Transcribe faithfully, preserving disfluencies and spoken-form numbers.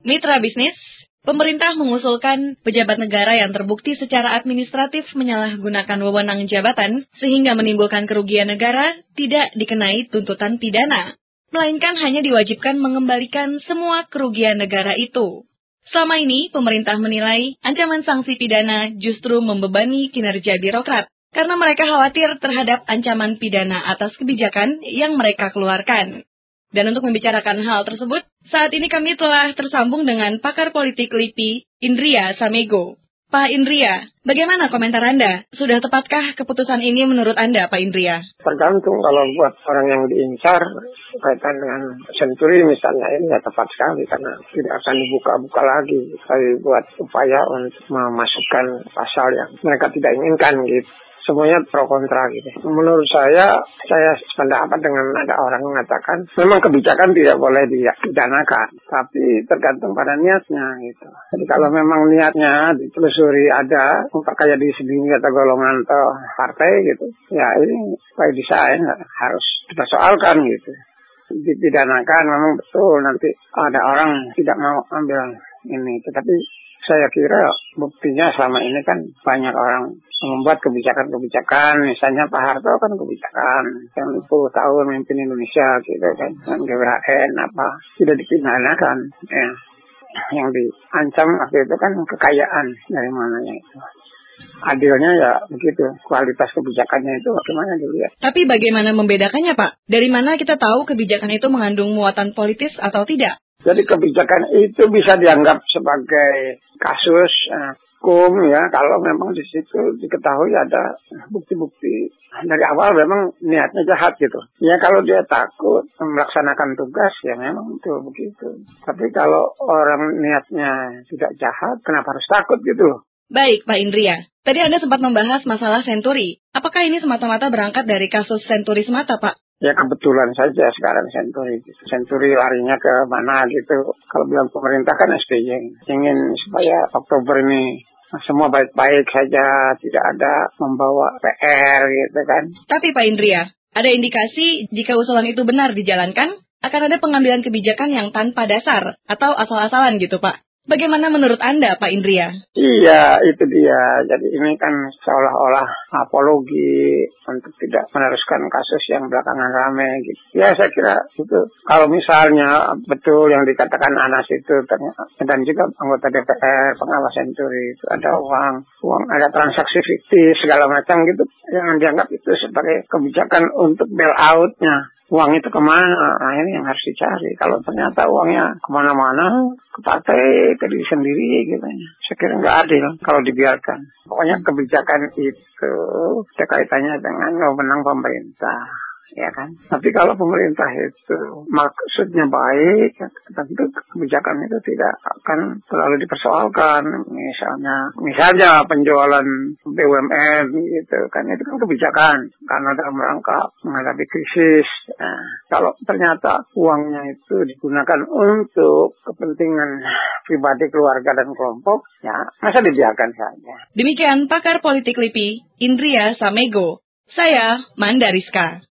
Mitra bisnis, pemerintah mengusulkan pejabat negara yang terbukti secara administratif menyalahgunakan wewenang jabatan sehingga menimbulkan kerugian negara tidak dikenai tuntutan pidana, melainkan hanya diwajibkan mengembalikan semua kerugian negara itu. Selama ini, pemerintah menilai ancaman sanksi pidana justru membebani kinerja birokrat karena mereka khawatir terhadap ancaman pidana atas kebijakan yang mereka keluarkan. Dan untuk membicarakan hal tersebut, saat ini kami telah tersambung dengan pakar politik L I P I, Indria Samego. Pak Indria, bagaimana komentar Anda? Sudah tepatkah keputusan ini menurut Anda, Pak Indria? Tergantung, kalau buat orang yang diincar kaitan dengan senturi misalnya, ini ya tepat sekali karena tidak akan dibuka-buka lagi. Tapi buat upaya untuk memasukkan pasal yang mereka tidak inginkan gitu. Semuanya pro kontra gitu. Menurut saya, saya sependapat dengan ada orang mengatakan memang kebijakan tidak boleh dipidanakan, tapi tergantung pada niatnya gitu. Jadi kalau memang niatnya ditelusuri ada memperkaya diri sendiri atau golongan atau partai gitu, ya ini baik di saya nggak harus dipersoalkan gitu. Dipidanakan memang betul nanti ada orang tidak mau ambil ini, tetapi saya kira buktinya selama ini kan banyak orang membuat kebijakan-kebijakan, misalnya Pak Harto kan kebijakan yang sepuluh tahun memimpin Indonesia gitu kan, dengan G B H N apa tidak dipidanakan, ya. Yang diancam waktu itu kan kekayaan dari mananya itu. Adilnya ya begitu, kualitas kebijakannya itu bagaimana dilihat. Tapi bagaimana membedakannya, Pak? Dari mana kita tahu kebijakan itu mengandung muatan politis atau tidak? Jadi kebijakan itu bisa dianggap sebagai kasus eh, hukum ya, kalau memang di situ diketahui ada bukti-bukti dari awal memang niatnya jahat gitu. Ya kalau dia takut melaksanakan tugas ya memang itu begitu. Tapi kalau orang niatnya tidak jahat, kenapa harus takut gitu loh? Baik, Pak Indria. Tadi Anda sempat membahas masalah senturi. Apakah ini semata-mata berangkat dari kasus senturi semata, Pak? Ya kebetulan saja sekarang senturi gitu. Senturi larinya ke mana gitu. Kalau bilang pemerintah kan S B Y ingin supaya Oktober ini semua baik-baik saja, tidak ada membawa P R gitu kan. Tapi Pak Indria, ada indikasi jika usulan itu benar dijalankan, akan ada pengambilan kebijakan yang tanpa dasar atau asal-asalan gitu, Pak. Bagaimana menurut Anda, Pak Indria? Iya, itu dia. Jadi ini kan seolah-olah apologi untuk tidak meneruskan kasus yang belakangan ramai gitu. Ya, saya kira itu. Kalau misalnya betul yang dikatakan Anas itu, dan juga anggota D P R, pengawas senturi, itu ada uang, uang ada transaksi fiktif, segala macam gitu. Jangan dianggap itu sebagai kebijakan untuk bail-out-nya. Uang itu kemana? Nah, ini yang harus dicari. Kalau ternyata uangnya kemana-mana, ke partai, ke diri sendiri gitu. Saya kira nggak adil kalau dibiarkan. Pokoknya kebijakan itu ada kaitannya dengan wewenang pemerintah. Ya kan? Tapi kalau pemerintah itu maksudnya baik, tentu kebijakan itu tidak akan terlalu dipersoalkan. Misalnya, misalnya penjualan B U M N gitu kan, itu kan kebijakan karena dalam rangka menghadapi krisis. Nah, kalau ternyata uangnya itu digunakan untuk kepentingan pribadi, keluarga dan kelompok, ya masa dibiarkan saja. Demikian pakar politik L I P I, Indria Samego. Saya Manda Rizka.